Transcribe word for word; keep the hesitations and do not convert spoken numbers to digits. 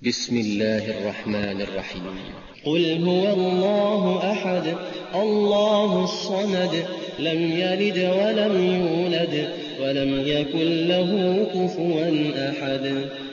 بسم الله الرحمن الرحيم قل هو الله أحد الله الصمد لم يلد ولم يولد ولم يكن له كفوا أحد